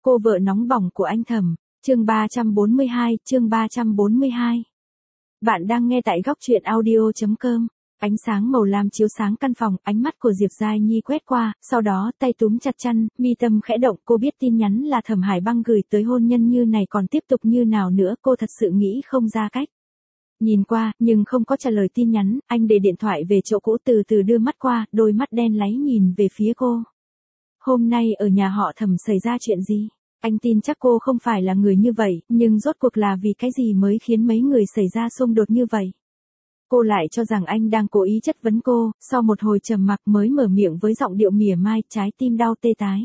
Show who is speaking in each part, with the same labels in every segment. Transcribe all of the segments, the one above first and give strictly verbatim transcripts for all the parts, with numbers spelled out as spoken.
Speaker 1: Cô vợ nóng bỏng của anh Thẩm, chương ba trăm bốn mươi hai, chương ba trăm bốn mươi hai. Bạn đang nghe tại góc truyện audio chấm com. Ánh sáng màu lam chiếu sáng căn phòng, ánh mắt của Diệp Giai Nhi quét qua, sau đó tay túm chặt chăn, mi tâm khẽ động, cô biết tin nhắn là Thẩm Hải Băng gửi tới hôn nhân như này còn tiếp tục như nào nữa, cô thật sự nghĩ không ra cách. Nhìn qua, nhưng không có trả lời tin nhắn, anh để điện thoại về chỗ cũ từ từ đưa mắt qua, đôi mắt đen láy nhìn về phía cô. Hôm nay ở nhà họ Thẩm xảy ra chuyện gì? Anh tin chắc cô không phải là người như vậy, nhưng rốt cuộc là vì cái gì mới khiến mấy người xảy ra xung đột như vậy? Cô lại cho rằng anh đang cố ý chất vấn cô, sau một hồi trầm mặc mới mở miệng với giọng điệu mỉa mai, trái tim đau tê tái.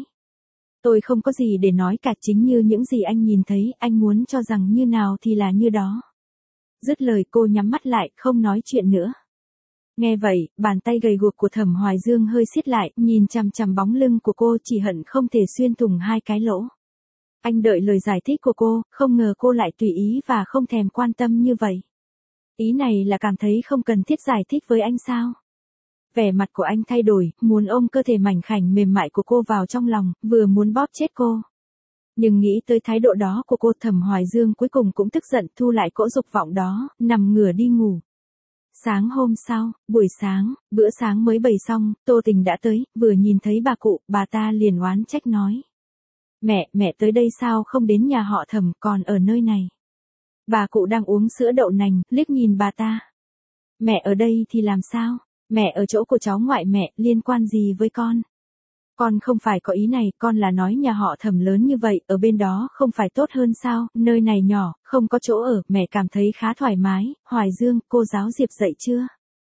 Speaker 1: Tôi không có gì để nói cả, chính như những gì anh nhìn thấy, anh muốn cho rằng như nào thì là như đó. Dứt lời cô nhắm mắt lại, không nói chuyện nữa. Nghe vậy, bàn tay gầy guộc của Thẩm Hoài Dương hơi siết lại, nhìn chằm chằm bóng lưng của cô, chỉ hận không thể xuyên thủng hai cái lỗ. Anh đợi lời giải thích của cô, không ngờ cô lại tùy ý và không thèm quan tâm như vậy. Ý này là cảm thấy không cần thiết giải thích với anh sao? Vẻ mặt của anh thay đổi, muốn ôm cơ thể mảnh khảnh mềm mại của cô vào trong lòng, vừa muốn bóp chết cô. Nhưng nghĩ tới thái độ đó của cô, Thẩm Hoài Dương cuối cùng cũng tức giận, thu lại cỗ dục vọng đó, nằm ngửa đi ngủ. Sáng hôm sau, buổi sáng, bữa sáng mới bày xong, Tô Tình đã tới, vừa nhìn thấy bà cụ, bà ta liền oán trách nói. Mẹ, mẹ tới đây sao không đến nhà họ Thẩm, còn ở nơi này? Bà cụ đang uống sữa đậu nành, liếc nhìn bà ta. Mẹ ở đây thì làm sao? Mẹ ở chỗ của cháu ngoại mẹ, liên quan gì với con? Con không phải có ý này, con là nói nhà họ Thẩm lớn như vậy, ở bên đó không phải tốt hơn sao, nơi này nhỏ, không có chỗ ở, mẹ cảm thấy khá thoải mái. Hoài Dương, cô giáo Diệp dậy chưa?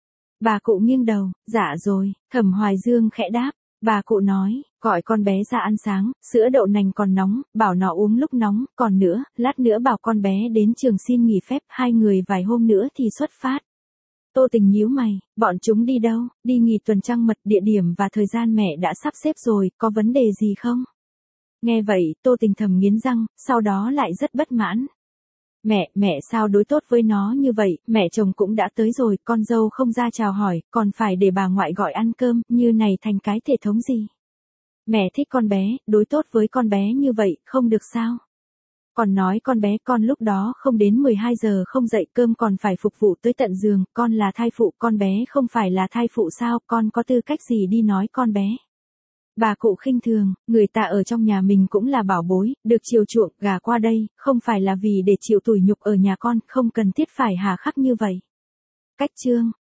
Speaker 1: Bà cụ nghiêng đầu, dạ rồi. Thẩm Hoài Dương khẽ đáp. Bà cụ nói, gọi con bé ra ăn sáng, sữa đậu nành còn nóng, bảo nó uống lúc nóng, còn nữa, lát nữa bảo con bé đến trường xin nghỉ phép, hai người vài hôm nữa thì xuất phát. Tô Tình nhíu mày, bọn chúng đi đâu? Đi nghỉ tuần trăng mật, địa điểm và thời gian mẹ đã sắp xếp rồi, có vấn đề gì không? Nghe vậy, Tô Tình thầm nghiến răng, sau đó lại rất bất mãn. Mẹ, mẹ sao đối tốt với nó như vậy, mẹ chồng cũng đã tới rồi, con dâu không ra chào hỏi, còn phải để bà ngoại gọi ăn cơm, như này thành cái thể thống gì? Mẹ thích con bé, đối tốt với con bé như vậy, không được sao? Còn nói con bé con lúc đó không đến mười hai giờ không dậy cơm còn phải phục vụ tới tận giường, con là thai phụ, con bé không phải là thai phụ sao, con có tư cách gì đi nói con bé? Bà cụ khinh thường, người ta ở trong nhà mình cũng là bảo bối, được chiều chuộng, gả qua đây, không phải là vì để chịu tủi nhục ở nhà con, không cần thiết phải hà khắc như vậy. Cách chương,